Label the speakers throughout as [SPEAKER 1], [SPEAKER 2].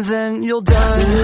[SPEAKER 1] and then you'll die.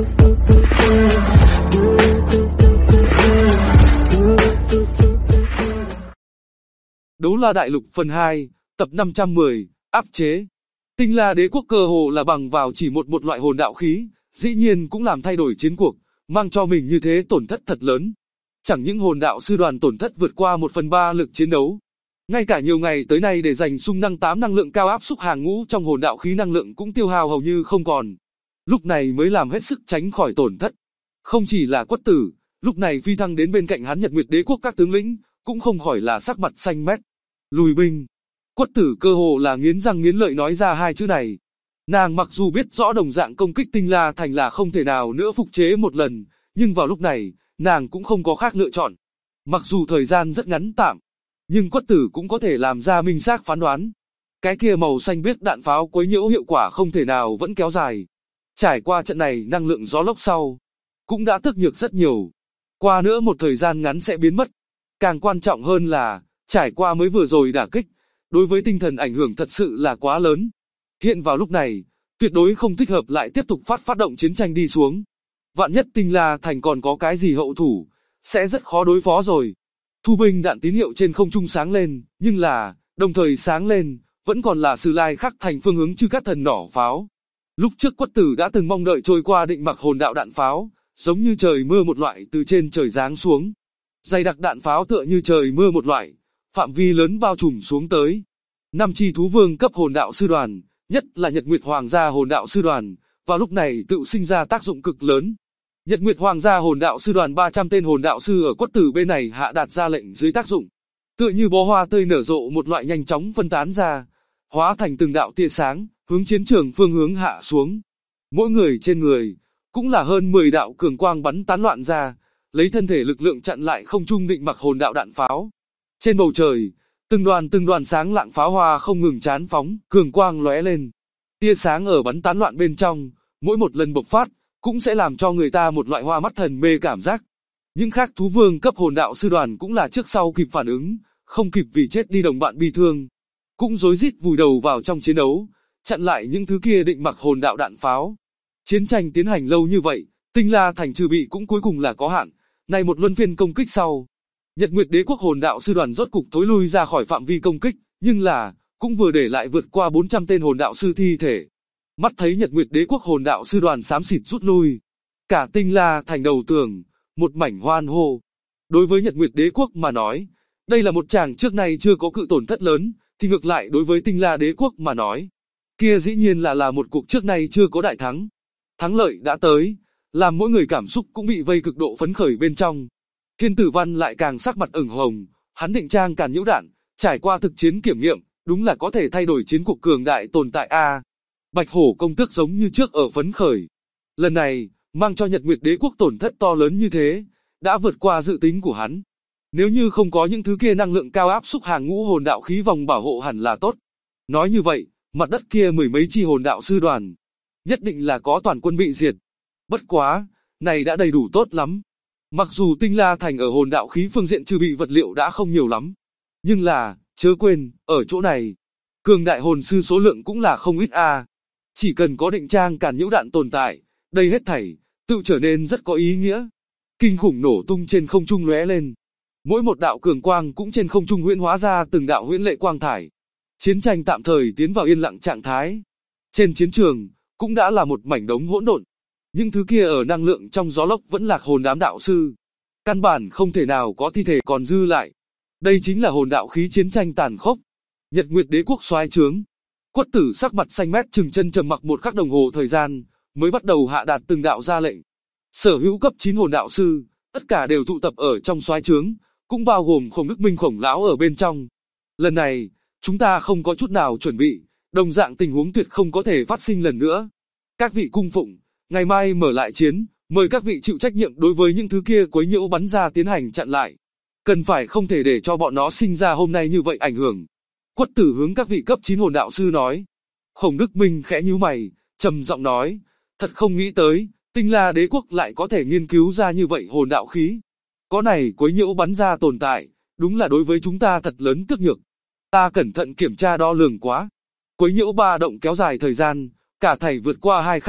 [SPEAKER 2] Đấu La Đại Lục phần 2, tập 510, áp chế. Tinh La Đế quốc cơ hồ là bằng vào chỉ một loại hồn đạo khí, dĩ nhiên cũng làm thay đổi chiến cuộc, mang cho mình như thế tổn thất thật lớn. Chẳng những hồn đạo sư đoàn tổn thất vượt qua 1/3 lực chiến đấu, ngay cả nhiều ngày tới nay để giành xung năng 8 năng lượng cao áp xúc hàng ngũ trong hồn đạo khí năng lượng cũng tiêu hao hầu như không còn. Lúc này mới làm hết sức tránh khỏi tổn thất. Không chỉ là Quất Tử, lúc này phi thăng đến bên cạnh hắn Nhật Nguyệt Đế quốc các tướng lĩnh, cũng không khỏi là sắc mặt xanh mét. Lùi binh. Quất Tử cơ hồ là nghiến răng nghiến lợi nói ra hai chữ này. Nàng mặc dù biết rõ đồng dạng công kích Tinh La Thành là không thể nào nữa phục chế một lần, nhưng vào lúc này, nàng cũng không có khác lựa chọn. Mặc dù thời gian rất ngắn tạm, nhưng Quất Tử cũng có thể làm ra minh xác phán đoán. Cái kia màu xanh biếc đạn pháo quấy nhiễu hiệu quả không thể nào vẫn kéo dài. Trải qua trận này năng lượng gió lốc sau, cũng đã thức nhược rất nhiều. Qua nữa một thời gian ngắn sẽ biến mất. Càng quan trọng hơn là, trải qua mới vừa rồi đả kích, đối với tinh thần ảnh hưởng thật sự là quá lớn. Hiện vào lúc này, tuyệt đối không thích hợp lại tiếp tục phát động chiến tranh đi xuống. Vạn nhất Tinh La Thành còn có cái gì hậu thủ, sẽ rất khó đối phó rồi. Thu binh đạn tín hiệu trên không trung sáng lên, nhưng là, đồng thời sáng lên, vẫn còn là Sử Lai Khắc Thành phương hướng Chư Cát Thần nỏ pháo. Lúc trước Quất Tử đã từng mong đợi trôi qua định mặc hồn đạo đạn pháo, giống như trời mưa một loại từ trên trời giáng xuống. Dày đặc đạn pháo tựa như trời mưa một loại, phạm vi lớn bao trùm xuống tới. 5 chi thú vương cấp hồn đạo sư đoàn, nhất là Nhật Nguyệt Hoàng gia hồn đạo sư đoàn, vào lúc này tự sinh ra tác dụng cực lớn. Nhật Nguyệt Hoàng gia hồn đạo sư đoàn 300 tên hồn đạo sư ở Quất Tử bên này hạ đạt ra lệnh dưới tác dụng, tựa như bó hoa tươi nở rộ một loại nhanh chóng phân tán ra, hóa thành từng đạo tia sáng, hướng chiến trường phương hướng hạ xuống. Mỗi người trên người, cũng là hơn 10 đạo cường quang bắn tán loạn ra, lấy thân thể lực lượng chặn lại không trung định mặc hồn đạo đạn pháo. Trên bầu trời, từng đoàn sáng lạng pháo hoa không ngừng chán phóng, cường quang lóe lên. Tia sáng ở bắn tán loạn bên trong, mỗi một lần bộc phát, cũng sẽ làm cho người ta một loại hoa mắt thần mê cảm giác. Những khác thú vương cấp hồn đạo sư đoàn cũng là trước sau kịp phản ứng, không kịp vì chết đi đồng bạn bi thương, cũng rối rít vùi đầu vào trong chiến đấu, chặn lại những thứ kia định mặc hồn đạo đạn pháo. Chiến tranh tiến hành lâu như vậy, Tinh La Thành trừ bị cũng cuối cùng là có hạn, này một luân phiên công kích sau, Nhật Nguyệt Đế quốc hồn đạo sư đoàn rốt cục thối lui ra khỏi phạm vi công kích, nhưng là, cũng vừa để lại vượt qua 400 tên hồn đạo sư thi thể. Mắt thấy Nhật Nguyệt Đế quốc hồn đạo sư đoàn xám xịt rút lui, cả Tinh La Thành đầu tường, một mảnh hoan hô. Đối với Nhật Nguyệt Đế quốc mà nói, đây là một tràng trước nay chưa có cự tổn thất lớn, thì ngược lại đối với Tinh La Đế quốc mà nói, kia dĩ nhiên là một cuộc trước nay chưa có đại thắng. Thắng lợi đã tới, làm mỗi người cảm xúc cũng bị vây cực độ phấn khởi bên trong. Thiên Tử Văn lại càng sắc mặt ửng hồng, hắn định trang càn nhiễu đạn, trải qua thực chiến kiểm nghiệm, đúng là có thể thay đổi chiến cuộc cường đại tồn tại a. Bạch Hổ công tước giống như trước ở phấn khởi. Lần này, mang cho Nhật Nguyệt Đế quốc tổn thất to lớn như thế, đã vượt qua dự tính của hắn. Nếu như không có những thứ kia năng lượng cao áp xúc hàng ngũ hồn đạo khí vòng bảo hộ hẳn là tốt. Nói như vậy, mặt đất kia mười mấy chi hồn đạo sư đoàn, nhất định là có toàn quân bị diệt. Bất quá, này đã đầy đủ tốt lắm. Mặc dù Tinh La Thành ở hồn đạo khí phương diện trừ bị vật liệu đã không nhiều lắm, nhưng là, chớ quên, ở chỗ này, cường đại hồn sư số lượng cũng là không ít a. Chỉ cần có định trang càn nhiễu đạn tồn tại, đây hết thảy, tự trở nên rất có ý nghĩa. Kinh khủng nổ tung trên không trung lóe lên. Mỗi một đạo cường quang cũng trên không trung huyễn hóa ra từng đạo huyễn lệ quang thải. Chiến tranh tạm thời tiến vào yên lặng trạng thái. Trên chiến trường, cũng đã là một mảnh đống hỗn độn. Những thứ kia ở năng lượng trong gió lốc vẫn lạc hồn đám đạo sư. Căn bản không thể nào có thi thể còn dư lại. Đây chính là hồn đạo khí chiến tranh tàn khốc. Nhật Nguyệt Đế quốc soái trướng. Quất Tử sắc mặt xanh mét chừng chân trầm mặc một khắc đồng hồ thời gian, mới bắt đầu hạ đạt từng đạo ra lệnh. Sở hữu cấp 9 hồn đạo sư, tất cả đều tụ tập ở trong soái trướng, cũng bao gồm Khổng Đức Minh Khổng lão ở bên trong. Lần này, chúng ta không có chút nào chuẩn bị, đồng dạng tình huống tuyệt không có thể phát sinh lần nữa. Các vị cung phụng, ngày mai mở lại chiến, mời các vị chịu trách nhiệm đối với những thứ kia quấy nhiễu bắn ra tiến hành chặn lại. Cần phải không thể để cho bọn nó sinh ra hôm nay như vậy ảnh hưởng. Quất Tử hướng các vị cấp 9 hồn đạo sư nói. Khổng Đức Minh khẽ nhíu mày, trầm giọng nói, thật không nghĩ tới, Tinh La Đế quốc lại có thể nghiên cứu ra như vậy hồn đạo khí. Có này quấy nhiễu bắn ra tồn tại, đúng là đối với chúng ta thật lớn tước nhược. Ta cẩn thận kiểm tra đo lường quá. Quấy nhiễu ba động kéo dài thời gian, cả thảy vượt qua 2 khắc,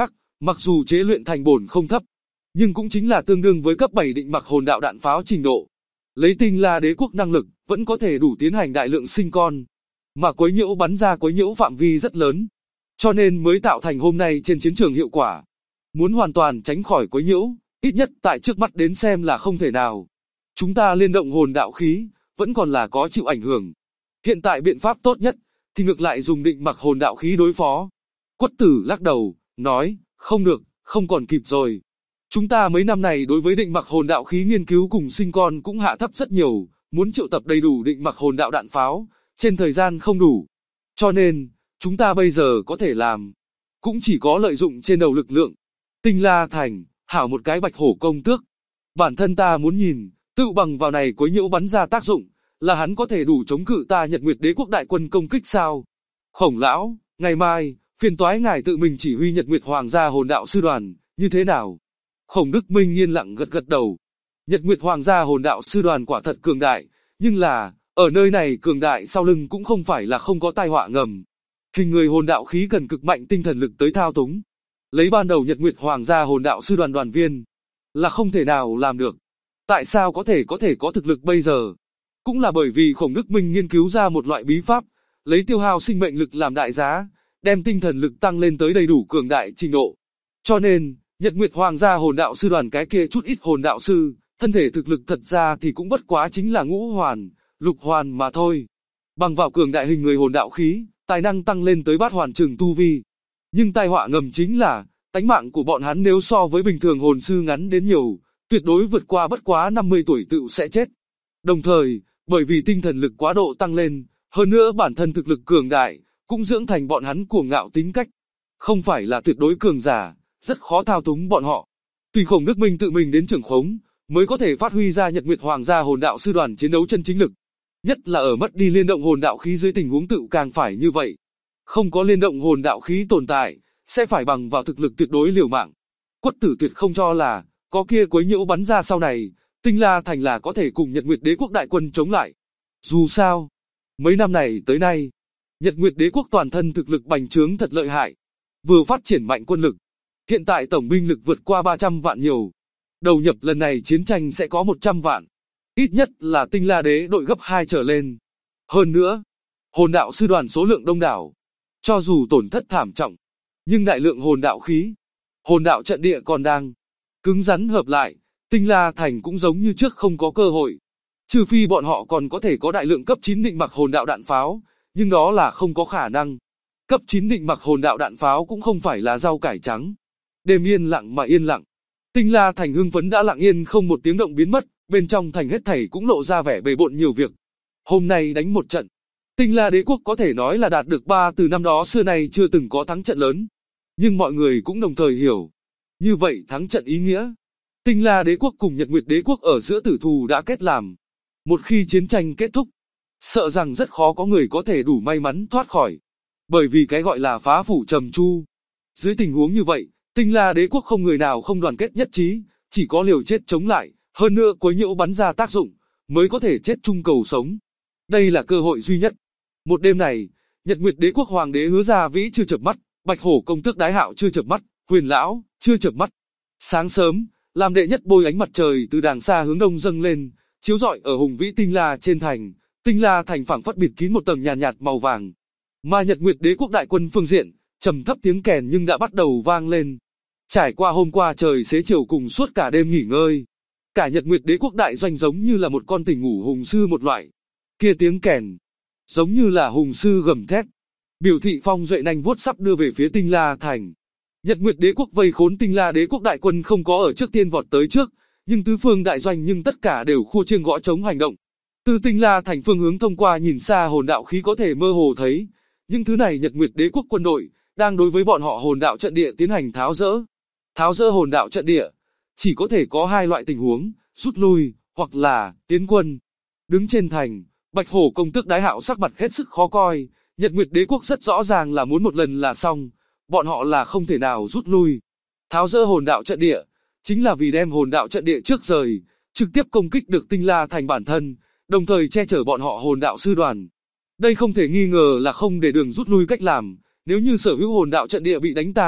[SPEAKER 2] Mặc dù chế luyện thành bổn không thấp, nhưng cũng chính là tương đương với cấp 7 định mặc hồn đạo đạn pháo trình độ. Lấy Tinh La Đế quốc năng lực, vẫn có thể đủ tiến hành đại lượng sinh con, mà quấy nhiễu bắn ra quấy nhiễu phạm vi rất lớn, cho nên mới tạo thành hôm nay trên chiến trường hiệu quả. Muốn hoàn toàn tránh khỏi quấy nhiễu, ít nhất tại trước mắt đến xem là không thể nào. Chúng ta liên động hồn đạo khí, vẫn còn là có chịu ảnh hưởng. Hiện tại biện pháp tốt nhất, thì ngược lại dùng định mặc hồn đạo khí đối phó. Quất Tử lắc đầu, nói, không được, không còn kịp rồi. Chúng ta mấy năm này đối với định mặc hồn đạo khí nghiên cứu cùng sinh con cũng hạ thấp rất nhiều, muốn triệu tập đầy đủ định mặc hồn đạo đạn pháo, trên thời gian không đủ. Cho nên, chúng ta bây giờ có thể làm, cũng chỉ có lợi dụng trên đầu lực lượng. Tinh La Thành, hảo một cái bạch hổ công tước. Bản thân ta muốn nhìn, tự bằng vào này quấy nhiễu bắn ra tác dụng, là hắn có thể đủ chống cự ta Nhật Nguyệt Đế quốc đại quân công kích sao? Khổng lão, ngày mai, phiền toái ngài tự mình chỉ huy Nhật Nguyệt Hoàng gia hồn đạo sư đoàn, như thế nào? Khổng Đức Minh yên lặng gật gật đầu. Nhật Nguyệt Hoàng gia hồn đạo sư đoàn quả thật cường đại, nhưng là, ở nơi này cường đại sau lưng cũng không phải là không có tai họa ngầm. Hình người hồn đạo khí cần cực mạnh tinh thần lực tới thao túng. Lấy ban đầu Nhật Nguyệt Hoàng gia hồn đạo sư đoàn đoàn viên, là không thể nào làm được. Tại sao có thể có thực lực bây giờ? Cũng là bởi vì Khổng Đức Minh nghiên cứu ra một loại bí pháp, lấy tiêu hao sinh mệnh lực làm đại giá, đem tinh thần lực tăng lên tới đầy đủ cường đại trình độ. Cho nên, Nhật Nguyệt Hoàng gia hồn đạo sư đoàn cái kia chút ít hồn đạo sư, thân thể thực lực thật ra thì cũng bất quá chính là ngũ hoàn, lục hoàn mà thôi. Bằng vào cường đại hình người hồn đạo khí, tài năng tăng lên tới bát hoàn chừng tu vi. Nhưng tai họa ngầm chính là, tánh mạng của bọn hắn nếu so với bình thường hồn sư ngắn đến nhiều, tuyệt đối vượt qua bất quá 50 tuổi tự sẽ chết. Đồng thời, bởi vì tinh thần lực quá độ tăng lên, hơn nữa bản thân thực lực cường đại, cũng dưỡng thành bọn hắn cuồng ngạo tính cách. Không phải là tuyệt đối cường giả, rất khó thao túng bọn họ. Tùy Khổng Đức Minh tự mình đến trưởng khống, mới có thể phát huy ra Nhật Nguyệt Hoàng gia hồn đạo sư đoàn chiến đấu chân chính lực. Nhất là ở mất đi liên động hồn đạo khí dưới tình huống tự càng phải như vậy. Không có liên động hồn đạo khí tồn tại, sẽ phải bằng vào thực lực tuyệt đối liều mạng. Quất Tử tuyệt không cho là, có kia quấy nhiễu bắn ra sau này, Tinh La Thành là có thể cùng Nhật Nguyệt Đế quốc đại quân chống lại. Dù sao, mấy năm này tới nay, Nhật Nguyệt Đế quốc toàn thân thực lực bành trướng thật lợi hại, vừa phát triển mạnh quân lực, hiện tại tổng binh lực vượt qua 300 vạn nhiều. Đầu nhập lần này chiến tranh sẽ có 100 vạn, ít nhất là Tinh La Đế đội gấp 2 trở lên. Hơn nữa, hồn đạo sư đoàn số lượng đông đảo, cho dù tổn thất thảm trọng, nhưng đại lượng hồn đạo khí, hồn đạo trận địa còn đang cứng rắn hợp lại, Tinh La Thành cũng giống như trước không có cơ hội. Trừ phi bọn họ còn có thể có đại lượng cấp 9 định mặc hồn đạo đạn pháo, nhưng đó là không có khả năng. Cấp 9 định mặc hồn đạo đạn pháo cũng không phải là rau cải trắng. Đêm yên lặng mà yên lặng. Tinh La Thành hưng phấn đã lặng yên không một tiếng động biến mất, bên trong thành hết thảy cũng lộ ra vẻ bề bộn nhiều việc. Hôm nay đánh một trận, Tinh La Đế quốc có thể nói là đạt được 3 từ năm đó xưa nay chưa từng có thắng trận lớn. Nhưng mọi người cũng đồng thời hiểu, như vậy thắng trận ý nghĩa. Tinh La Đế quốc cùng Nhật Nguyệt Đế quốc ở giữa tử thù đã kết làm. Một khi chiến tranh kết thúc, sợ rằng rất khó có người có thể đủ may mắn thoát khỏi. Bởi vì cái gọi là phá phủ trầm chu. Dưới tình huống như vậy, Tinh La Đế quốc không người nào không đoàn kết nhất trí, chỉ có liều chết chống lại, hơn nữa quấy nhiễu bắn ra tác dụng, mới có thể chết chung cầu sống. Đây là cơ hội duy nhất. Một đêm này, Nhật Nguyệt Đế quốc hoàng đế Hứa Gia Vĩ chưa chợp mắt, Bạch Hổ công tước Đái Hạo chưa chợp mắt, Huyền lão chưa chợp mắt. Sáng sớm, làm đệ nhất bôi ánh mặt trời từ đàng xa hướng đông dâng lên, chiếu rọi ở hùng vĩ Tinh La trên thành. Tinh La thành phảng phất bịt kín một tầng nhàn nhạt màu vàng. Mà Nhật Nguyệt Đế quốc đại quân phương diện, trầm thấp tiếng kèn nhưng đã bắt đầu vang lên. Trải qua hôm qua trời xế chiều cùng suốt cả đêm nghỉ ngơi, cả Nhật Nguyệt Đế quốc đại doanh giống như là một con tỉnh ngủ hùng sư một loại. Kia tiếng kèn, giống như là hùng sư gầm thét, biểu thị phong duệ nanh vuốt sắp đưa về phía Tinh La thành. Nhật Nguyệt Đế quốc vây khốn Tinh La Đế quốc đại quân không có ở trước tiên vọt tới trước, nhưng tứ phương đại doanh nhưng tất cả đều khua chiêng gõ trống hành động. Từ Tinh La thành phương hướng thông qua nhìn xa hồn đạo khí có thể mơ hồ thấy, những thứ này Nhật Nguyệt Đế quốc quân đội đang đối với bọn họ hồn đạo trận địa tiến hành tháo dỡ. Tháo dỡ hồn đạo trận địa chỉ có thể có hai loại tình huống, rút lui hoặc là tiến quân. Đứng trên thành, Bạch Hổ công tước Đái Hạo sắc mặt hết sức khó coi, Nhật Nguyệt Đế quốc rất rõ ràng là muốn một lần là xong, bọn họ là không thể nào rút lui. Tháo dỡ hồn đạo trận địa chính là vì đem hồn đạo trận địa trước rời, trực tiếp công kích được Tinh La thành bản thân, đồng thời che chở bọn họ hồn đạo sư đoàn. Đây không thể nghi ngờ là không để đường rút lui cách làm, nếu như sở hữu hồn đạo trận địa bị đánh tan,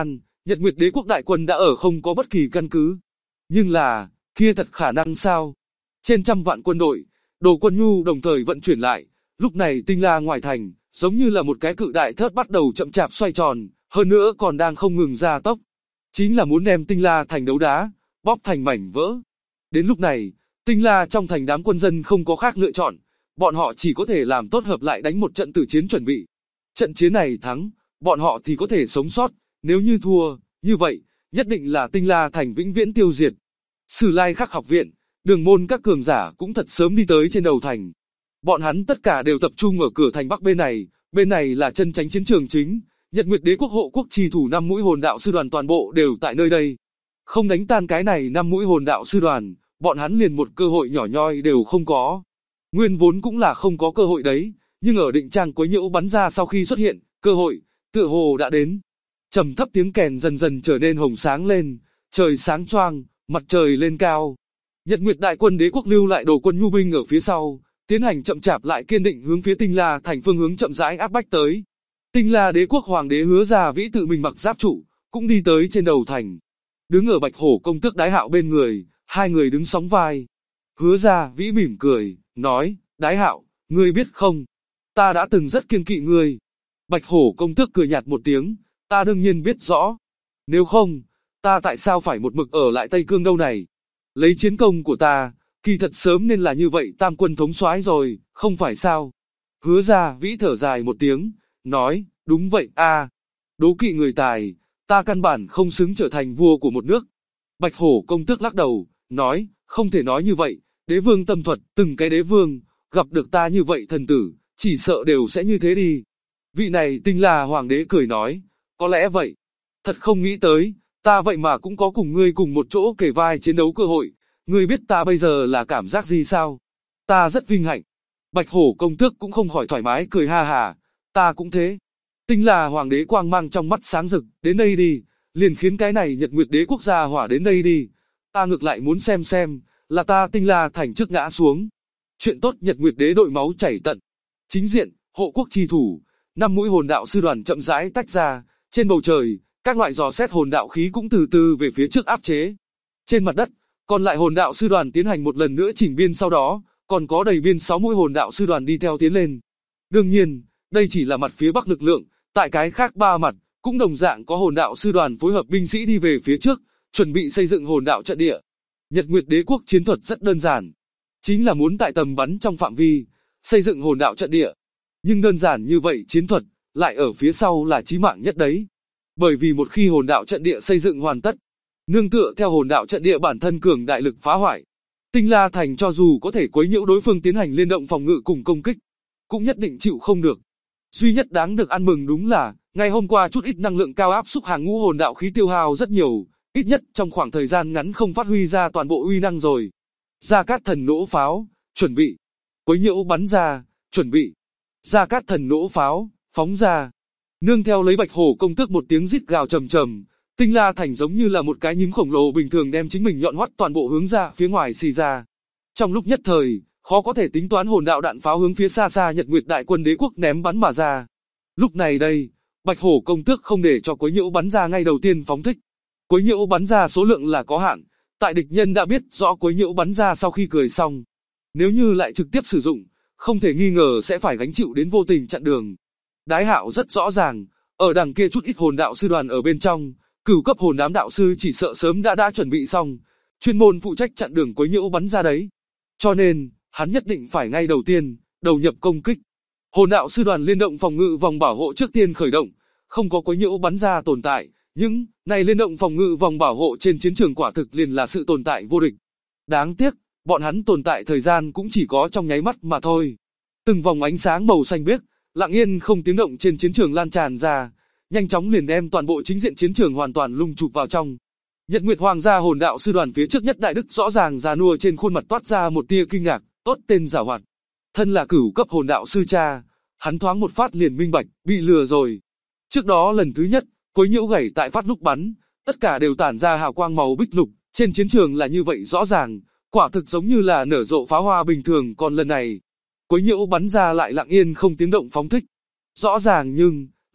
[SPEAKER 2] Nhật Nguyệt Đế quốc đại quân đã ở không có bất kỳ căn cứ. Nhưng là, kia thật khả năng sao? Trên trăm vạn quân đội, đồ quân nhu đồng thời vận chuyển lại, lúc này Tinh La ngoài thành, giống như là một cái cự đại thớt bắt đầu chậm chạp xoay tròn, hơn nữa còn đang không ngừng gia tốc. Chính là muốn đem Tinh La thành đấu đá, bóp thành mảnh vỡ. Đến lúc này, Tinh La trong thành đám quân dân không có khác lựa chọn, bọn họ chỉ có thể làm tốt hợp lại đánh một trận tử chiến chuẩn bị. Trận chiến này thắng, bọn họ thì có thể sống sót, nếu như thua, như vậy, nhất định là Tinh La thành vĩnh viễn tiêu diệt. Sử Lai Khắc học viện, Đường môn các cường giả cũng thật sớm đi tới trên đầu thành. Bọn hắn tất cả đều tập trung ở cửa thành bắc bên này là chân tránh chiến trường chính, Nhật Nguyệt Đế quốc hộ quốc trì thủ 5 mũi hồn đạo sư đoàn toàn bộ đều tại nơi đây. Không đánh tan cái này 5 mũi hồn đạo sư đoàn, bọn hắn liền một cơ hội nhỏ nhoi đều không có. Nguyên vốn cũng là không có cơ hội đấy, nhưng ở định trang quấy nhiễu bắn ra sau khi xuất hiện, cơ hội, tựa hồ đã đến. Trầm thấp tiếng kèn dần dần trở nên hồng sáng lên, trời sáng choang, mặt trời lên cao. Nhật Nguyệt đại quân đế quốc lưu lại đồ quân nhu binh ở phía sau, tiến hành chậm chạp lại kiên định hướng phía Tinh La thành phương hướng chậm rãi áp bách tới. Tinh La đế quốc hoàng đế Hứa Gia Vĩ tự mình mặc giáp trụ, cũng đi tới trên đầu thành. Đứng ở Bạch Hổ công tước Đái Hạo bên người, hai người đứng sóng vai. Hứa Gia Vĩ mỉm cười, nói, Đái Hạo, ngươi biết không, ta đã từng rất kiêng kỵ ngươi. Bạch Hổ công tước cười nhạt một tiếng, ta đương nhiên biết rõ. Nếu không, ta tại sao phải một mực ở lại Tây Cương đâu này? Lấy chiến công của ta, kỳ thật sớm nên là như vậy tam quân thống soái rồi, không phải sao? Hứa Gia Vĩ thở dài một tiếng, nói, đúng vậy a, đố kỵ người tài, ta căn bản không xứng trở thành vua của một nước. Bạch Hổ công tước lắc đầu, nói, không thể nói như vậy, đế vương tâm thuật, từng cái đế vương, gặp được ta như vậy thần tử, chỉ sợ đều sẽ như thế đi. Vị này Tinh La hoàng đế cười nói, có lẽ vậy, thật không nghĩ tới, ta vậy mà cũng có cùng ngươi cùng một chỗ kề vai chiến đấu cơ hội, ngươi biết ta bây giờ là cảm giác gì sao? Ta rất vinh hạnh. Bạch Hổ công tước cũng không khỏi thoải mái cười ha hà, ta cũng thế. Tinh La hoàng đế quang mang trong mắt sáng rực, đến đây đi, liền khiến cái này Nhật Nguyệt đế quốc gia hỏa đến đây đi. Ta ngược lại muốn xem, là ta Tinh La thành trước ngã xuống. Chuyện tốt Nhật Nguyệt đế đội máu chảy tận. Chính diện, hộ quốc trì thủ, 5 mũi hồn đạo sư đoàn chậm rãi tách ra, trên bầu trời, các loại dò xét hồn đạo khí cũng từ từ về phía trước áp chế. Trên mặt đất, còn lại hồn đạo sư đoàn tiến hành một lần nữa chỉnh biên, sau đó, còn có đầy biên 6 mũi hồn đạo sư đoàn đi theo tiến lên. Đương nhiên, đây chỉ là mặt phía bắc lực lượng, tại cái khác 3 mặt, cũng đồng dạng có hồn đạo sư đoàn phối hợp binh sĩ đi về phía trước, chuẩn bị xây dựng hồn đạo trận địa. Nhật Nguyệt đế quốc chiến thuật rất đơn giản, chính là muốn tại tầm bắn trong phạm vi, xây dựng hồn đạo trận địa. Nhưng đơn giản như vậy chiến thuật, lại ở phía sau là chí mạng nhất đấy. Bởi vì một khi hồn đạo trận địa xây dựng hoàn tất, nương tựa theo hồn đạo trận địa bản thân cường đại lực phá hoại, Tinh La thành cho dù có thể quấy nhiễu đối phương tiến hành liên động phòng ngự cùng công kích, cũng nhất định chịu không được. Duy nhất đáng được ăn mừng đúng là, ngày hôm qua chút ít năng lượng cao áp xúc hàng ngũ hồn đạo khí tiêu hao rất nhiều, ít nhất trong khoảng thời gian ngắn không phát huy ra toàn bộ uy năng rồi. Gia Cát Thần nổ pháo, chuẩn bị. Quấy nhiễu bắn ra, chuẩn bị. Gia Cát Thần nổ pháo, phóng ra. Nương theo lấy Bạch Hổ công tước một tiếng rít gào trầm trầm, Tinh La thành giống như là một cái nhím khổng lồ bình thường đem chính mình nhọn hoắt toàn bộ hướng ra phía ngoài xì ra. Trong lúc nhất thời, khó có thể tính toán hồn đạo đạn pháo hướng phía xa xa Nhật Nguyệt đại quân đế quốc ném bắn mà ra. Lúc này đây, Bạch Hổ công tước không để cho quấy nhiễu bắn ra ngay đầu tiên phóng thích. Quấy nhiễu bắn ra số lượng là có hạn, tại địch nhân đã biết rõ quấy nhiễu bắn ra sau khi cười xong. Nếu như lại trực tiếp sử dụng, không thể nghi ngờ sẽ phải gánh chịu đến vô tình chặn đường. Đái Hạo rất rõ ràng, ở đằng kia chút ít hồn đạo sư đoàn ở bên trong, cửu cấp hồn đám đạo sư chỉ sợ sớm đã chuẩn bị xong, chuyên môn phụ trách chặn đường quấy nhiễu bắn ra đấy. Cho nên, hắn nhất định phải ngay đầu tiên, đầu nhập công kích. Hồn đạo sư đoàn liên động phòng ngự vòng bảo hộ trước tiên khởi động, không có quấy nhiễu bắn ra tồn tại, nhưng này liên động phòng ngự vòng bảo hộ trên chiến trường quả thực liền là sự tồn tại vô địch. Đáng tiếc, bọn hắn tồn tại thời gian cũng chỉ có trong nháy mắt mà thôi. Từng vòng ánh sáng màu xanh biếc, lặng yên không tiếng động trên chiến trường lan tràn ra, nhanh chóng liền đem toàn bộ chính diện chiến trường hoàn toàn lung chụp vào trong. Nhật Nguyệt Hoàng gia hồn đạo sư đoàn phía trước nhất đại đức rõ ràng già nua trên khuôn mặt toát ra một tia kinh ngạc, tốt tên giảo hoạt. Thân là cửu cấp hồn đạo sư cha, hắn thoáng một phát liền minh bạch, bị lừa rồi. Trước đó lần thứ nhất, quấy nhiễu gảy tại phát lúc bắn, tất cả đều tản ra hào quang màu bích lục, trên chiến trường là như vậy rõ ràng, quả thực giống như là nở rộ pháo hoa bình thường, còn lần này, quấy nhiễu bắn ra lại lặng yên không tiếng động phóng thích. Rõ ràng nhưng,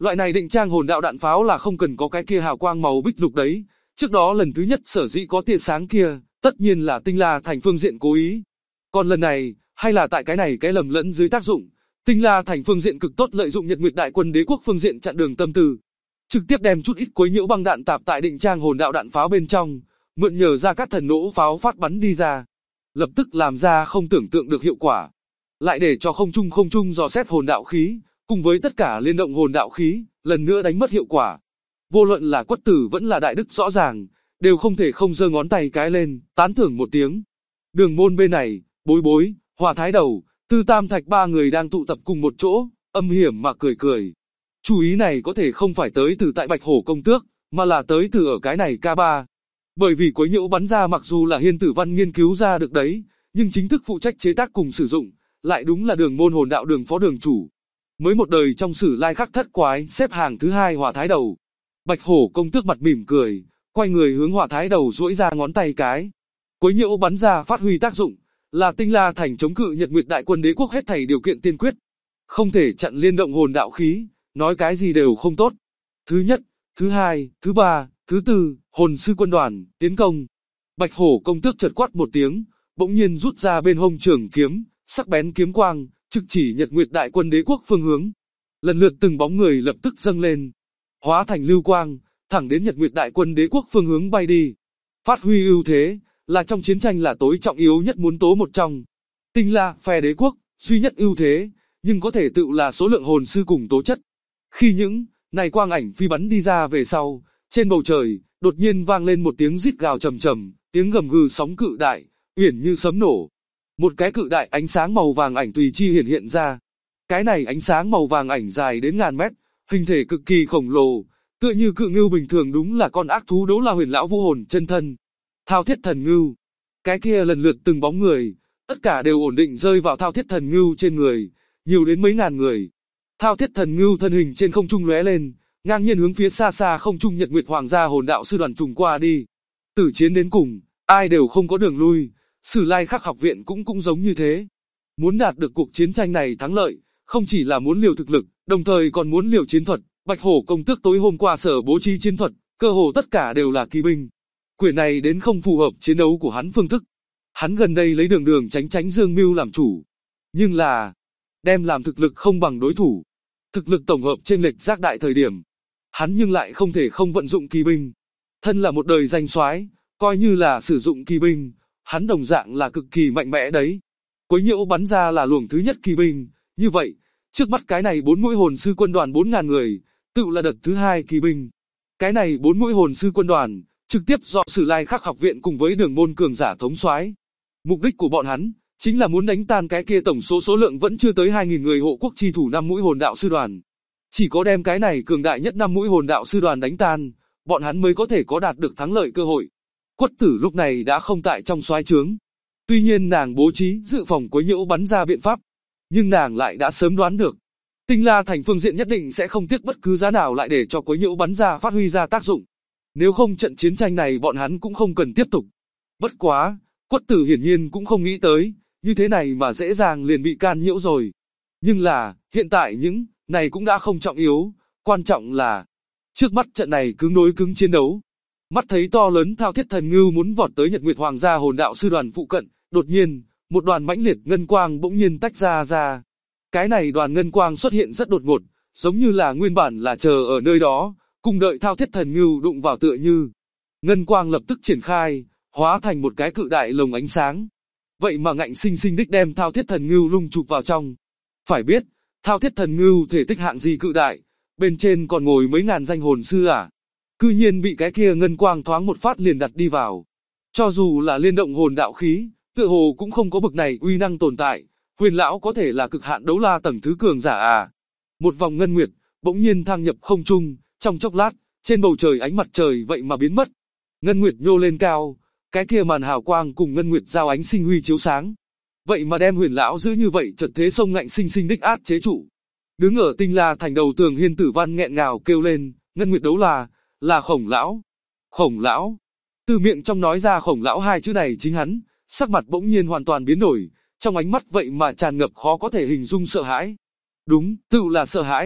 [SPEAKER 2] Loại này định trang hồn đạo đạn pháo là không cần có cái kia hào quang màu bích lục đấy. Trước đó lần thứ nhất sở dĩ có tia sáng kia, tất nhiên là Tinh La Thành phương diện cố ý. Còn lần này, hay là tại cái này cái lầm lẫn dưới tác dụng, Tinh La Thành phương diện cực tốt lợi dụng Nhật Nguyệt Đại Quân Đế quốc phương diện chặn đường tâm tư, trực tiếp đem chút ít quấy nhiễu băng đạn tạp tại định trang hồn đạo đạn pháo bên trong, mượn nhờ ra các thần nỗ pháo phát bắn đi ra, lập tức làm ra không tưởng tượng được hiệu quả. Lại để cho không trung dò xét hồn đạo khí, cùng với tất cả liên động hồn đạo khí, lần nữa đánh mất hiệu quả. Vô luận là Quất Tử vẫn là Đại Đức rõ ràng, đều không thể không giơ ngón tay cái lên, tán thưởng một tiếng. Đường môn bên này, Bối Bối, Hỏa Thái Đầu, Tư Tam Thạch ba người đang tụ tập cùng một chỗ, âm hiểm mà cười cười. Chú ý này có thể không phải tới từ tại Bạch Hổ Công Tước, mà là tới từ ở cái này K3. Bởi vì quấy nhiễu bắn ra mặc dù là Hiên Tử Văn nghiên cứu ra được đấy, nhưng chính thức phụ trách chế tác cùng sử dụng, lại đúng là Đường môn hồn đạo Đường phó đường chủ. Mới một đời trong sử lai khắc thất quái, xếp hàng thứ 2 Hỏa Thái Đầu. Bạch Hổ Công Tước mặt mỉm cười, quay người hướng Hỏa Thái Đầu duỗi ra ngón tay cái. Quấy nhiễu bắn ra phát huy tác dụng, là Tinh La Thành chống cự Nhật Nguyệt Đại Quân Đế quốc hết thảy điều kiện tiên quyết. Không thể chặn liên động hồn đạo khí, nói cái gì đều không tốt. Thứ nhất, thứ hai, thứ ba, thứ tư, hồn sư quân đoàn, tiến công. Bạch Hổ Công Tước chợt quát một tiếng, bỗng nhiên rút ra bên hông trường kiếm, sắc bén kiếm quang, trực chỉ Nhật Nguyệt Đại Quân Đế quốc phương hướng. Lần lượt từng bóng người lập tức dâng lên, hóa thành lưu quang, thẳng đến Nhật Nguyệt Đại Quân Đế quốc phương hướng bay đi. Phát huy ưu thế, là trong chiến tranh là tối trọng yếu nhất muốn tố một trong. Tinh La phe đế quốc, duy nhất ưu thế, nhưng có thể tự là số lượng hồn sư cùng tố chất. Khi những này quang ảnh phi bắn đi ra về sau, trên bầu trời, đột nhiên vang lên một tiếng rít gào trầm trầm, tiếng gầm gừ sóng cự đại, uyển như sấm nổ. Một cái cự đại ánh sáng màu vàng ảnh tùy chi hiện ra. Cái này ánh sáng màu vàng ảnh dài đến ngàn mét, hình thể cực kỳ khổng lồ, tựa như cự ngưu bình thường, đúng là con ác thú đấu la Huyền lão vũ hồn chân thân. Thao Thiết Thần Ngưu. Cái kia lần lượt từng bóng người, tất cả đều ổn định rơi vào Thao Thiết Thần Ngưu trên người, nhiều đến mấy ngàn người. Thao Thiết Thần Ngưu thân hình trên không trung lóe lên, ngang nhiên hướng phía xa xa không trung Nhật Nguyệt Hoàng gia hồn đạo sư đoàn trùng qua đi. Tử chiến đến cùng, ai đều không có đường lui, Sử Lai Khắc học viện cũng giống như thế. Muốn đạt được cuộc chiến tranh này thắng lợi, không chỉ là muốn liều thực lực, đồng thời còn muốn liều chiến thuật. Bạch Hổ Công Tước tối hôm qua sở bố trí chiến thuật, cơ hồ tất cả đều là kỳ binh. Quyển này đến không phù hợp chiến đấu của hắn phương thức. Hắn gần đây lấy đường tránh Dương Mưu làm chủ, nhưng là đem làm thực lực không bằng đối thủ, thực lực tổng hợp trên lệch giác đại thời điểm, hắn nhưng lại không thể không vận dụng kỳ binh. Thân là một đời danh soái, coi như là sử dụng kỳ binh, hắn đồng dạng là cực kỳ mạnh mẽ đấy. Quấy nhiễu bắn ra là luồng thứ nhất kỳ binh, như vậy, trước mắt cái này 4 mũi hồn sư quân đoàn 4.000 người, tự là đợt thứ 2 kỳ binh. Cái này 4 mũi hồn sư quân đoàn, trực tiếp do Sử Lai Khắc học viện cùng với Đường môn cường giả thống soái. Mục đích của bọn hắn chính là muốn đánh tan cái kia tổng số lượng vẫn chưa tới 2.000 người hộ quốc chi thủ 5 mũi hồn đạo sư đoàn. Chỉ có đem cái này cường đại nhất 5 mũi hồn đạo sư đoàn đánh tan, bọn hắn mới có thể có đạt được thắng lợi cơ hội. Quất Tử lúc này đã không tại trong soái trướng. Tuy nhiên nàng bố trí dự phòng quấy nhiễu bắn ra biện pháp, nhưng nàng lại đã sớm đoán được, Tinh La Thành phương diện nhất định sẽ không tiếc bất cứ giá nào lại để cho quấy nhiễu bắn ra phát huy ra tác dụng. Nếu không trận chiến tranh này bọn hắn cũng không cần tiếp tục. Bất quá, Quất Tử hiển nhiên cũng không nghĩ tới, như thế này mà dễ dàng liền bị can nhiễu rồi. Nhưng là, hiện tại những này cũng đã không trọng yếu, quan trọng là trước mắt trận này cứng đối cứng chiến đấu. Mắt thấy to lớn Thao Thiết Thần Ngưu muốn vọt tới Nhật Nguyệt Hoàng gia hồn đạo sư đoàn phụ cận, đột nhiên, một đoàn mãnh liệt ngân quang bỗng nhiên tách ra. Cái này đoàn ngân quang xuất hiện rất đột ngột, giống như là nguyên bản là chờ ở nơi đó, cùng đợi Thao Thiết Thần Ngưu đụng vào tựa như. Ngân quang lập tức triển khai, hóa thành một cái cự đại lồng ánh sáng. Vậy mà ngạnh sinh sinh đích đem Thao Thiết Thần Ngưu lung chụp vào trong. Phải biết, Thao Thiết Thần Ngưu thể tích hạng gì cự đại, bên trên còn ngồi mấy ngàn danh hồn sư à. Cư nhiên bị cái kia ngân quang thoáng một phát liền đặt đi vào. Cho dù là liên động hồn đạo khí, tựa hồ cũng không có bực này uy năng tồn tại. Huyền lão có thể là cực hạn đấu la tầng thứ cường giả à. Một vòng ngân nguyệt, bỗng nhiên thăng nhập không trung, trong chốc lát, trên bầu trời ánh mặt trời vậy mà biến mất. Ngân nguyệt nhô lên cao, cái kia màn hào quang cùng ngân nguyệt giao ánh sinh huy chiếu sáng. Vậy mà đem Huyền lão giữ như vậy chợt thế sông ngạnh sinh sinh đích át chế trụ. Đứng ở Tinh La Thành đầu tường Hiên Tử Văn nghẹn ngào kêu lên, ngân nguyệt đấu là Khổng lão. Khổng lão. Từ miệng trong nói ra Khổng lão hai chữ này chính hắn, sắc mặt bỗng nhiên hoàn toàn biến đổi, trong ánh mắt vậy mà tràn ngập khó có thể hình dung sợ hãi. Đúng, tự là sợ hãi,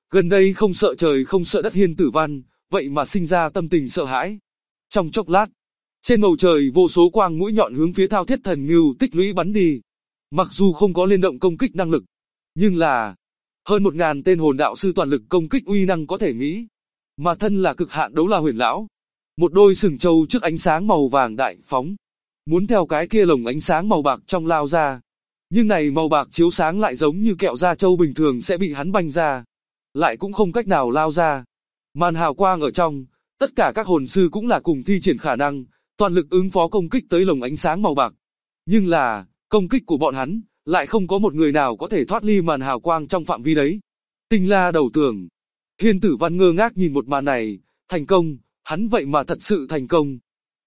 [SPEAKER 2] Gần đây không sợ trời không sợ đất Hiên Tử Văn, vậy mà sinh ra tâm tình sợ hãi. Trong chốc lát, trên bầu trời vô số quang mũi nhọn hướng phía Thao Thiết Thần Ngưu tích lũy bắn đi. Mặc dù không có liên động công kích năng lực, nhưng là hơn 1000 tên hồn đạo sư toàn lực công kích uy năng có thể nghĩ. Mà thân là cực hạn đấu la Huyền lão, một đôi sừng trâu trước ánh sáng màu vàng đại phóng, muốn theo cái kia lồng ánh sáng màu bạc trong lao ra. Nhưng này màu bạc chiếu sáng lại giống như kẹo da trâu bình thường sẽ bị hắn banh ra, lại cũng không cách nào lao ra. Màn hào quang ở trong, tất cả các hồn sư cũng là cùng thi triển khả năng, toàn lực ứng phó công kích tới lồng ánh sáng màu bạc. Nhưng là, công kích của bọn hắn, lại không có một người nào có thể thoát ly màn hào quang trong phạm vi đấy. Tinh La đầu tường. Hiên Tử Văn ngơ ngác nhìn một màn này, thành công, hắn vậy mà thật sự thành công.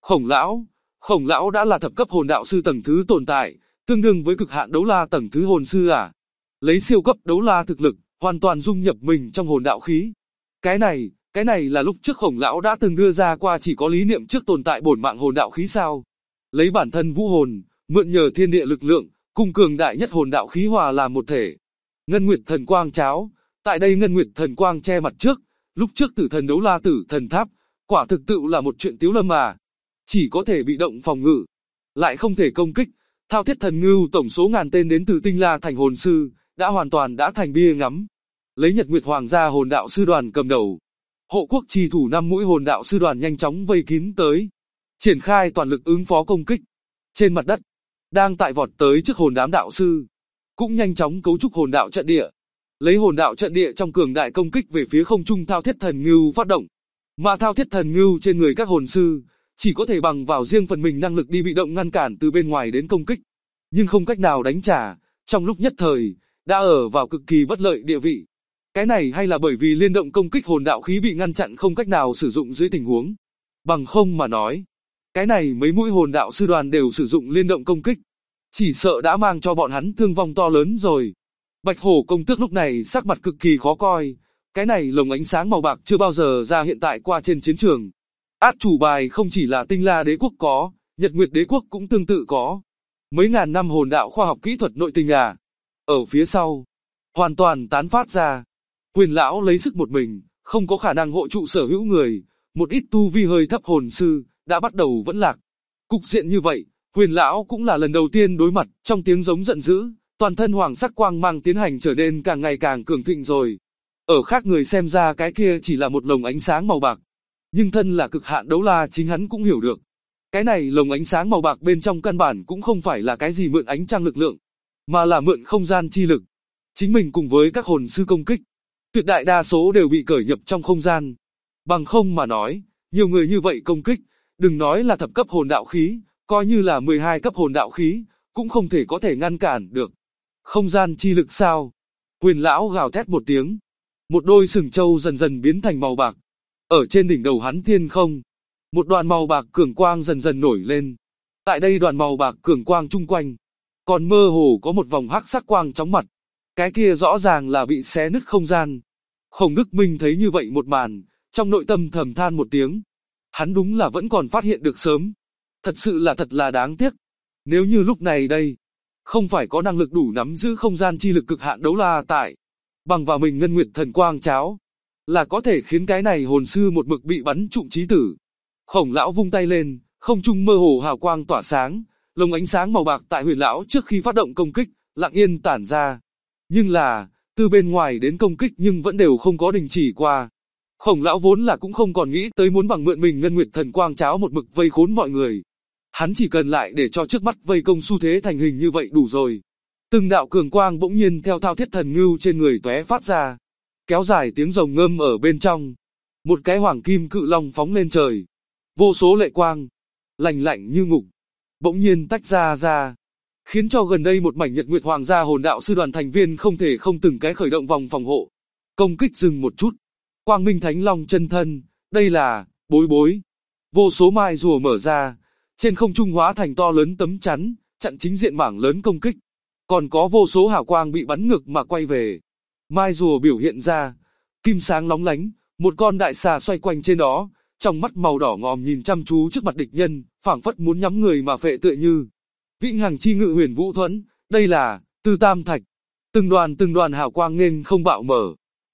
[SPEAKER 2] Khổng lão đã là thập cấp hồn đạo sư tầng thứ tồn tại, tương đương với cực hạn đấu la tầng thứ hồn sư à. Lấy siêu cấp đấu la thực lực, hoàn toàn dung nhập mình trong hồn đạo khí. Cái này là lúc trước Khổng lão đã từng đưa ra qua chỉ có lý niệm trước tồn tại bổn mạng hồn đạo khí sao. Lấy bản thân vũ hồn, mượn nhờ thiên địa lực lượng, cùng cường đại nhất hồn đạo khí hòa làm một thể. Ngân Nguyệt Thần Quang cháo, tại đây Ngân Nguyệt Thần Quang che mặt trước, lúc trước Tử Thần Đấu La Tử Thần Tháp, quả thực tự là một chuyện tiếu lâm mà. Chỉ có thể bị động phòng ngự, lại không thể công kích. Thao Thiết Thần Ngưu tổng số ngàn tên đến từ Tinh La thành hồn sư, đã hoàn toàn đã thành bia ngắm. Lấy Nhật Nguyệt Hoàng gia hồn đạo sư đoàn cầm đầu, hộ quốc trì thủ 5 mũi hồn đạo sư đoàn nhanh chóng vây kín tới, triển khai toàn lực ứng phó công kích. Trên mặt đất, đang tại vọt tới trước hồn đám đạo sư, cũng nhanh chóng cấu trúc hồn đạo trận địa. Lấy hồn đạo trận địa trong cường đại công kích về phía không trung Thao Thiết Thần Ngưu phát động. Mà Thao Thiết Thần Ngưu trên người các hồn sư, chỉ có thể bằng vào riêng phần mình năng lực đi bị động ngăn cản từ bên ngoài đến công kích, nhưng không cách nào đánh trả, trong lúc nhất thời, đã ở vào cực kỳ bất lợi địa vị. Cái này hay là bởi vì liên động công kích hồn đạo khí bị ngăn chặn không cách nào sử dụng dưới tình huống. Bằng không mà nói, cái này mấy mũi hồn đạo sư đoàn đều sử dụng liên động công kích, chỉ sợ đã mang cho bọn hắn thương vong to lớn rồi. Bạch Hổ công tước lúc này sắc mặt cực kỳ khó coi, cái này lồng ánh sáng màu bạc chưa bao giờ ra hiện tại qua trên chiến trường. Át chủ bài không chỉ là Tinh La đế quốc có, Nhật Nguyệt đế quốc cũng tương tự có. Mấy ngàn năm hồn đạo khoa học kỹ thuật nội tình à. Ở phía sau, hoàn toàn tán phát ra. Huyền lão lấy sức một mình, không có khả năng hộ trụ sở hữu người, một ít tu vi hơi thấp hồn sư, đã bắt đầu vẫn lạc. Cục diện như vậy, Huyền lão cũng là lần đầu tiên đối mặt, trong tiếng giống giận dữ, toàn thân hoàng sắc quang mang tiến hành trở nên càng ngày càng cường thịnh rồi. Ở khác người xem ra cái kia chỉ là một lồng ánh sáng màu bạc. Nhưng thân là cực hạn đấu la chính hắn cũng hiểu được. Cái này lồng ánh sáng màu bạc bên trong căn bản cũng không phải là cái gì mượn ánh trăng lực lượng, mà là mượn không gian chi lực. Chính mình cùng với các hồn sư công kích, tuyệt đại đa số đều bị cởi nhập trong không gian. Bằng không mà nói, nhiều người như vậy công kích, đừng nói là thập cấp hồn đạo khí, coi như là 12 cấp hồn đạo khí, cũng không thể có thể ngăn cản được. Không gian chi lực sao? Huyền lão gào thét một tiếng. Một đôi sừng trâu dần dần biến thành màu bạc. Ở trên đỉnh đầu hắn thiên không, một đoàn màu bạc cường quang dần dần nổi lên. Tại đây đoàn màu bạc cường quang chung quanh, còn mơ hồ có một vòng hắc sắc quang chóng mặt. Cái kia rõ ràng là bị xé nứt không gian. Khổng Đức Minh thấy như vậy một màn, trong nội tâm thầm than một tiếng. Hắn đúng là vẫn còn phát hiện được sớm. Thật sự là thật là đáng tiếc. Nếu như lúc này đây, không phải có năng lực đủ nắm giữ không gian chi lực cực hạn đấu la tại, bằng vào mình Ngân Nguyệt Thần Quang cháo, là có thể khiến cái này hồn sư một mực bị bắn trụng chí tử. Khổng lão vung tay lên, không trung mơ hồ hào quang tỏa sáng, lồng ánh sáng màu bạc tại Huyền lão trước khi phát động công kích, lặng yên tản ra. Nhưng là, từ bên ngoài đến công kích nhưng vẫn đều không có đình chỉ qua. Khổng lão vốn là cũng không còn nghĩ tới muốn bằng mượn mình Ngân Nguyệt Thần Quang cháo một mực vây khốn mọi người. Hắn chỉ cần lại để cho trước mắt vây công xu thế thành hình như vậy đủ rồi. Từng đạo cường quang bỗng nhiên theo Thao Thiết Thần Ngưu trên người tóe phát ra, kéo dài tiếng rồng ngâm ở bên trong. Một cái hoàng kim cự long phóng lên trời. Vô số lệ quang, lạnh lạnh như ngục, bỗng nhiên tách ra, khiến cho gần đây một mảnh Nhật Nguyệt Hoàng gia hồn đạo sư đoàn thành viên không thể không từng cái khởi động vòng phòng hộ. Công kích dừng một chút. Quang Minh Thánh Long chân thân, đây là bối. Vô số mai rùa mở ra, trên không trung hóa thành to lớn tấm chắn, chặn chính diện mảng lớn công kích. Còn có vô số hào quang bị bắn ngược mà quay về. Mai rùa biểu hiện ra, kim sáng lóng lánh, một con đại xà xoay quanh trên đó, trong mắt màu đỏ ngòm nhìn chăm chú trước mặt địch nhân, phảng phất muốn nhắm người mà phệ tựa như. Vĩnh hằng chi ngự huyền vũ thuẫn, đây là Tư Tam Thạch. Từng đoàn hào quang nên không bạo mở.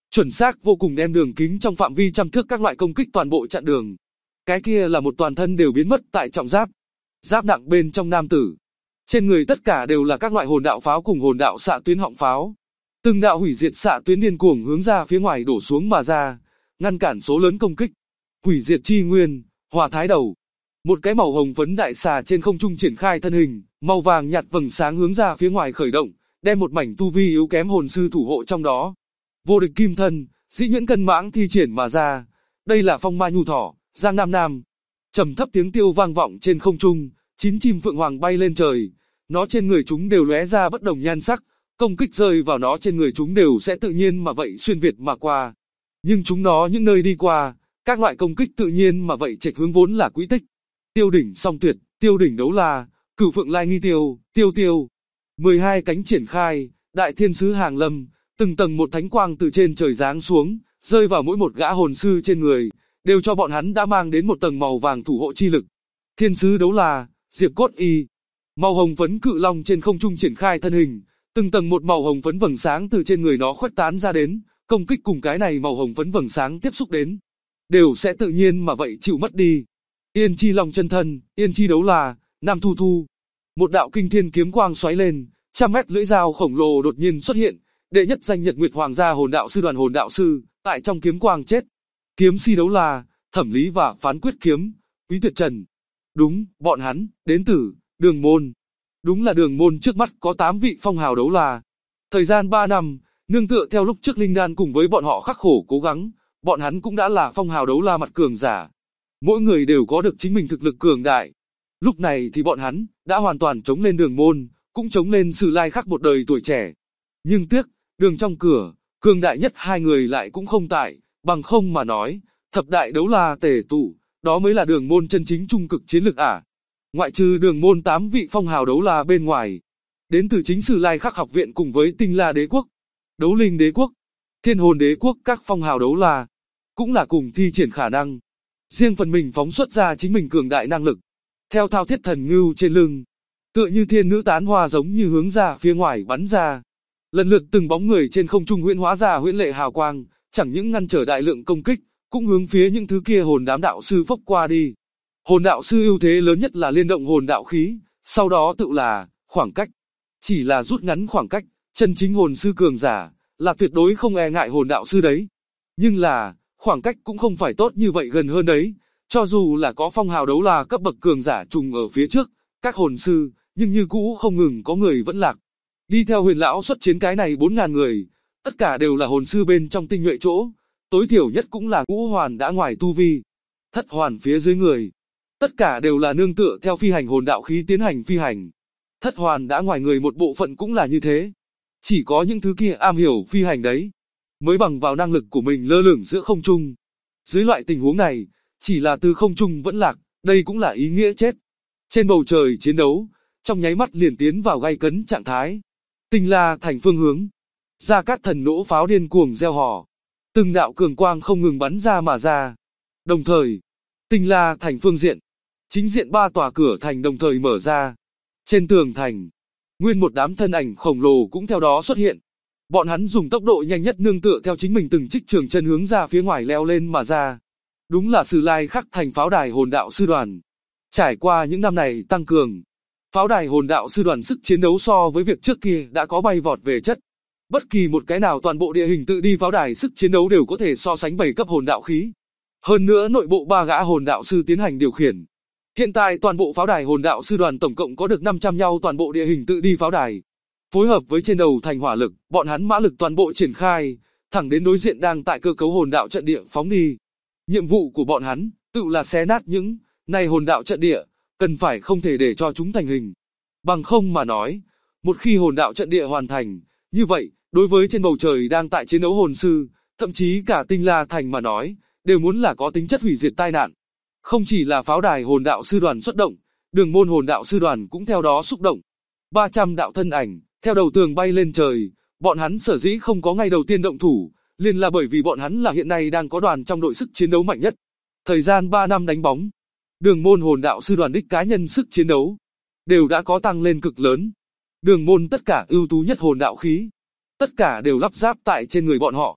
[SPEAKER 2] chuẩn xác vô cùng đem đường kính trong phạm vi trăm thước các loại công kích toàn bộ chặn đường. Cái kia là một toàn thân đều biến mất tại trọng giáp. Giáp nặng bên trong nam tử. Trên người tất cả đều là các loại hồn đạo pháo cùng hồn đạo xạ tuyến họng pháo. Từng đạo hủy diệt xạ tuyến điên cuồng hướng ra phía ngoài đổ xuống mà ra, ngăn cản số lớn công kích. Hủy diệt chi nguyên, hỏa thái đầu. Một cái màu hồng phấn đại xà trên không trung triển khai thân hình, màu vàng nhạt vầng sáng hướng ra phía ngoài khởi động, đem một mảnh tu vi yếu kém hồn sư thủ hộ trong đó. Vô địch kim thân, dĩ nhuyễn cân mãng thi triển mà ra. Đây là phong ma nhu thỏ, Giang Nam Nam. Trầm thấp tiếng tiêu vang vọng trên không trung, 9 chim phượng hoàng bay lên trời. Nó trên người chúng đều lóe ra bất đồng nhan sắc, công kích rơi vào nó trên người chúng đều sẽ tự nhiên mà vậy xuyên việt mà qua. Nhưng chúng nó những nơi đi qua, các loại công kích tự nhiên mà vậy chệch hướng vốn là quỹ tích. Tiêu đỉnh song tuyệt, tiêu đỉnh đấu la, cửu phượng lai nghi tiêu, tiêu tiêu. 12 cánh triển khai, đại thiên sứ hàng lâm, từng tầng một thánh quang từ trên trời giáng xuống, rơi vào mỗi một gã hồn sư trên người, đều cho bọn hắn đã mang đến một tầng màu vàng thủ hộ chi lực. Thiên sứ đấu la, diệp cốt y. Màu hồng phấn cự long trên không trung triển khai thân hình, từng tầng một màu hồng phấn vầng sáng từ trên người nó khuếch tán ra đến, công kích cùng cái này màu hồng phấn vầng sáng tiếp xúc đến, đều sẽ tự nhiên mà vậy chịu mất đi. Yên chi long chân thân, yên chi đấu la, nam thu thu. Một đạo kinh thiên kiếm quang xoáy lên, 100 mét lưỡi dao khổng lồ đột nhiên xuất hiện, đệ nhất danh Nhật Nguyệt Hoàng gia hồn đạo sư đoàn hồn đạo sư, tại trong kiếm quang chết. Kiếm si đấu la, thẩm lý và phán quyết kiếm, Quý Tuyệt Trần. Đúng, bọn hắn, đến từ Đường Môn. Đúng là Đường Môn trước mắt có 8 vị phong hào đấu la. Thời gian 3 năm, nương tựa theo lúc trước Linh Đan cùng với bọn họ khắc khổ cố gắng, bọn hắn cũng đã là phong hào đấu la mặt cường giả. Mỗi người đều có được chính mình thực lực cường đại. Lúc này thì bọn hắn đã hoàn toàn chống lên Đường Môn, cũng chống lên Sử Lai Khắc một đời tuổi trẻ. Nhưng tiếc, đường trong cửa, cường đại nhất hai người lại cũng không tại, bằng không mà nói, thập đại đấu la tề tụ, đó mới là Đường Môn chân chính trung cực chiến lực à. Ngoại trừ Đường Môn 8 vị phong hào đấu la bên ngoài, đến từ chính Sử Lai Khắc học viện cùng với Tinh La đế quốc, Đấu Linh đế quốc, Thiên Hồn đế quốc, các phong hào đấu la cũng là cùng thi triển khả năng, riêng phần mình phóng xuất ra chính mình cường đại năng lực. Theo thao thiết thần ngưu trên lưng, tựa như thiên nữ tán hoa giống như hướng ra phía ngoài bắn ra. Lần lượt từng bóng người trên không trung huyễn hóa ra huyễn lệ hào quang, chẳng những ngăn trở đại lượng công kích, cũng hướng phía những thứ kia hồn đám đạo sư phốc qua đi. Hồn đạo sư ưu thế lớn nhất là liên động hồn đạo khí, sau đó tự là khoảng cách. Chỉ là rút ngắn khoảng cách, chân chính hồn sư cường giả là tuyệt đối không e ngại hồn đạo sư đấy. Nhưng là, khoảng cách cũng không phải tốt như vậy gần hơn đấy. Cho dù là có phong hào đấu la cấp bậc cường giả trùng ở phía trước, các hồn sư, nhưng như cũ không ngừng có người vẫn lạc. Đi theo Huyền lão xuất chiến cái này 4000 người, tất cả đều là hồn sư bên trong tinh nhuệ chỗ, tối thiểu nhất cũng là ngũ hoàn đã ngoài tu vi. Thất hoàn phía dưới người, tất cả đều là nương tựa theo phi hành hồn đạo khí tiến hành phi hành. Thất hoàn đã ngoài người một bộ phận cũng là như thế. Chỉ có những thứ kia am hiểu phi hành đấy, mới bằng vào năng lực của mình lơ lửng giữa không trung. Dưới loại tình huống này, chỉ là từ không trung vẫn lạc, đây cũng là ý nghĩa chết. Trên bầu trời chiến đấu, trong nháy mắt liền tiến vào gay cấn trạng thái. Tinh La thành phương hướng, Gia Cát Thần nỗ pháo điên cuồng reo hò, từng đạo cường quang không ngừng bắn ra mà ra. Đồng thời, Tinh La thành phương diện, chính diện 3 tòa cửa thành đồng thời mở ra. Trên tường thành, nguyên một đám thân ảnh khổng lồ cũng theo đó xuất hiện. Bọn hắn dùng tốc độ nhanh nhất nương tựa theo chính mình từng trích trường chân hướng ra phía ngoài leo lên mà ra. Đúng là Sử Lai Khắc thành pháo đài hồn đạo sư đoàn. Trải qua những năm này tăng cường, pháo đài hồn đạo sư đoàn sức chiến đấu so với việc trước kia đã có bay vọt về chất. Bất kỳ một cái nào toàn bộ địa hình tự đi pháo đài sức chiến đấu đều có thể so sánh 7 cấp hồn đạo khí. Hơn nữa nội bộ 3 gã hồn đạo sư tiến hành điều khiển. Hiện tại toàn bộ pháo đài hồn đạo sư đoàn tổng cộng có được 500 nhau toàn bộ địa hình tự đi pháo đài. Phối hợp với trên đầu thành hỏa lực, bọn hắn mã lực toàn bộ triển khai, thẳng đến đối diện đang tại cơ cấu hồn đạo trận địa phóng đi. Nhiệm vụ của bọn hắn, tự là xé nát những này hồn đạo trận địa, cần phải không thể để cho chúng thành hình. Bằng không mà nói, một khi hồn đạo trận địa hoàn thành, như vậy, đối với trên bầu trời đang tại chiến đấu hồn sư, thậm chí cả Tinh La thành mà nói, đều muốn là có tính chất hủy diệt tai nạn. Không chỉ là pháo đài hồn đạo sư đoàn xuất động, Đường Môn hồn đạo sư đoàn cũng theo đó xúc động. 300 đạo thân ảnh, theo đầu tường bay lên trời, bọn hắn sở dĩ không có ngay đầu tiên động thủ, liền là bởi vì bọn hắn là hiện nay đang có đoàn trong đội sức chiến đấu mạnh nhất. Thời gian 3 năm đánh bóng, Đường Môn hồn đạo sư đoàn đích cá nhân sức chiến đấu đều đã có tăng lên cực lớn. Đường Môn tất cả ưu tú nhất hồn đạo khí, tất cả đều lắp ráp tại trên người bọn họ.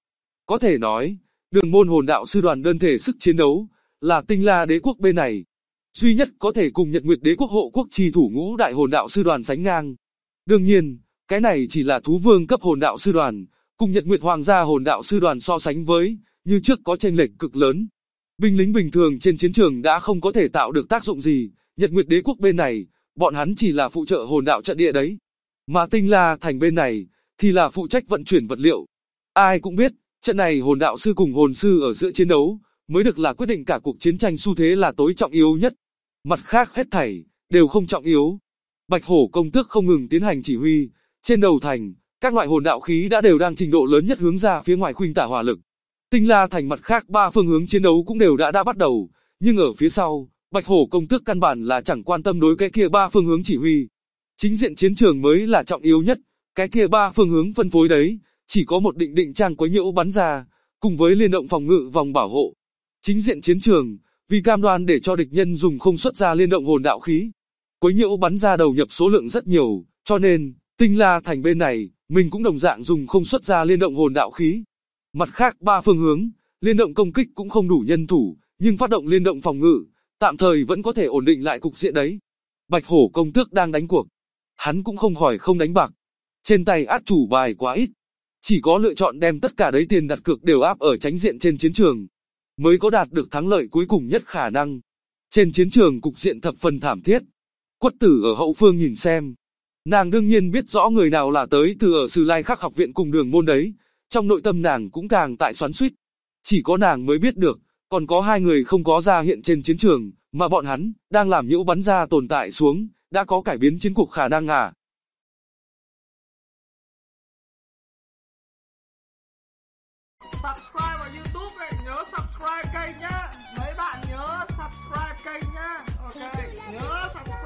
[SPEAKER 2] Có thể nói, Đường môn hồn đạo sư đoàn đơn thể sức chiến đấu là Tinh La đế quốc bên này duy nhất có thể cùng Nhật Nguyệt đế quốc hộ quốc trì thủ ngũ đại hồn đạo sư đoàn sánh ngang. Đương nhiên, cái này chỉ là thú vương cấp hồn đạo sư đoàn, cùng Nhật Nguyệt hoàng gia hồn đạo sư đoàn so sánh với, như trước có chênh lệch cực lớn. Binh lính bình thường trên chiến trường đã không có thể tạo được tác dụng gì, Nhật Nguyệt đế quốc bên này, bọn hắn chỉ là phụ trợ hồn đạo trận địa đấy. Mà Tinh La thành bên này, thì là phụ trách vận chuyển vật liệu. Ai cũng biết, trận này hồn đạo sư cùng hồn sư ở giữa chiến đấu, mới được là quyết định cả cuộc chiến tranh xu thế là tối trọng yếu nhất. Mặt khác hết thảy, đều không trọng yếu. Bạch Hổ công tước không ngừng tiến hành chỉ huy, trên đầu thành, các loại hồn đạo khí đã đều đang trình độ lớn nhất hướng ra phía ngoài khuynh tả hỏa lực. Tinh La thành mặt khác ba phương hướng chiến đấu cũng đều đã bắt đầu, nhưng ở phía sau, Bạch Hổ công tước căn bản là chẳng quan tâm đối cái kia ba phương hướng chỉ huy. Chính diện chiến trường mới là trọng yếu nhất, cái kia ba phương hướng phân phối đấy, chỉ có một định trang quấy nhiễu bắn ra, cùng với liên động phòng ngự vòng bảo hộ. Chính diện chiến trường, vì cam đoan để cho địch nhân dùng không xuất ra liên động hồn đạo khí, quấy nhiễu bắn ra đầu nhập số lượng rất nhiều, cho nên, Tinh La thành bên này, mình cũng đồng dạng dùng không xuất ra liên động hồn đạo khí. Mặt khác ba phương hướng, liên động công kích cũng không đủ nhân thủ, nhưng phát động liên động phòng ngự, tạm thời vẫn có thể ổn định lại cục diện đấy. Bạch Hổ công tước đang đánh cuộc, hắn cũng không khỏi không đánh bạc. Trên tay át chủ bài quá ít, chỉ có lựa chọn đem tất cả đấy tiền đặt cược đều áp ở tránh diện trên chiến trường, mới có đạt được thắng lợi cuối cùng nhất khả năng. Trên chiến trường cục diện thập phần thảm thiết. Quất Tử ở hậu phương nhìn xem. Nàng đương nhiên biết rõ người nào là tới từ ở Sử Lai Khắc học viện cùng Đường môn đấy, trong nội tâm nàng cũng càng tại xoắn xuýt. Chỉ có nàng mới biết được, còn có hai người không có ra hiện trên chiến trường, mà bọn hắn đang làm nhiễu bắn ra tồn tại xuống, đã có cải biến chiến cuộc khả năng à.
[SPEAKER 1] Subscribe vào YouTube này, nhớ subscribe kênh nhá. Mấy bạn nhớ subscribe kênh nhá. Ok, nhớ subscribe.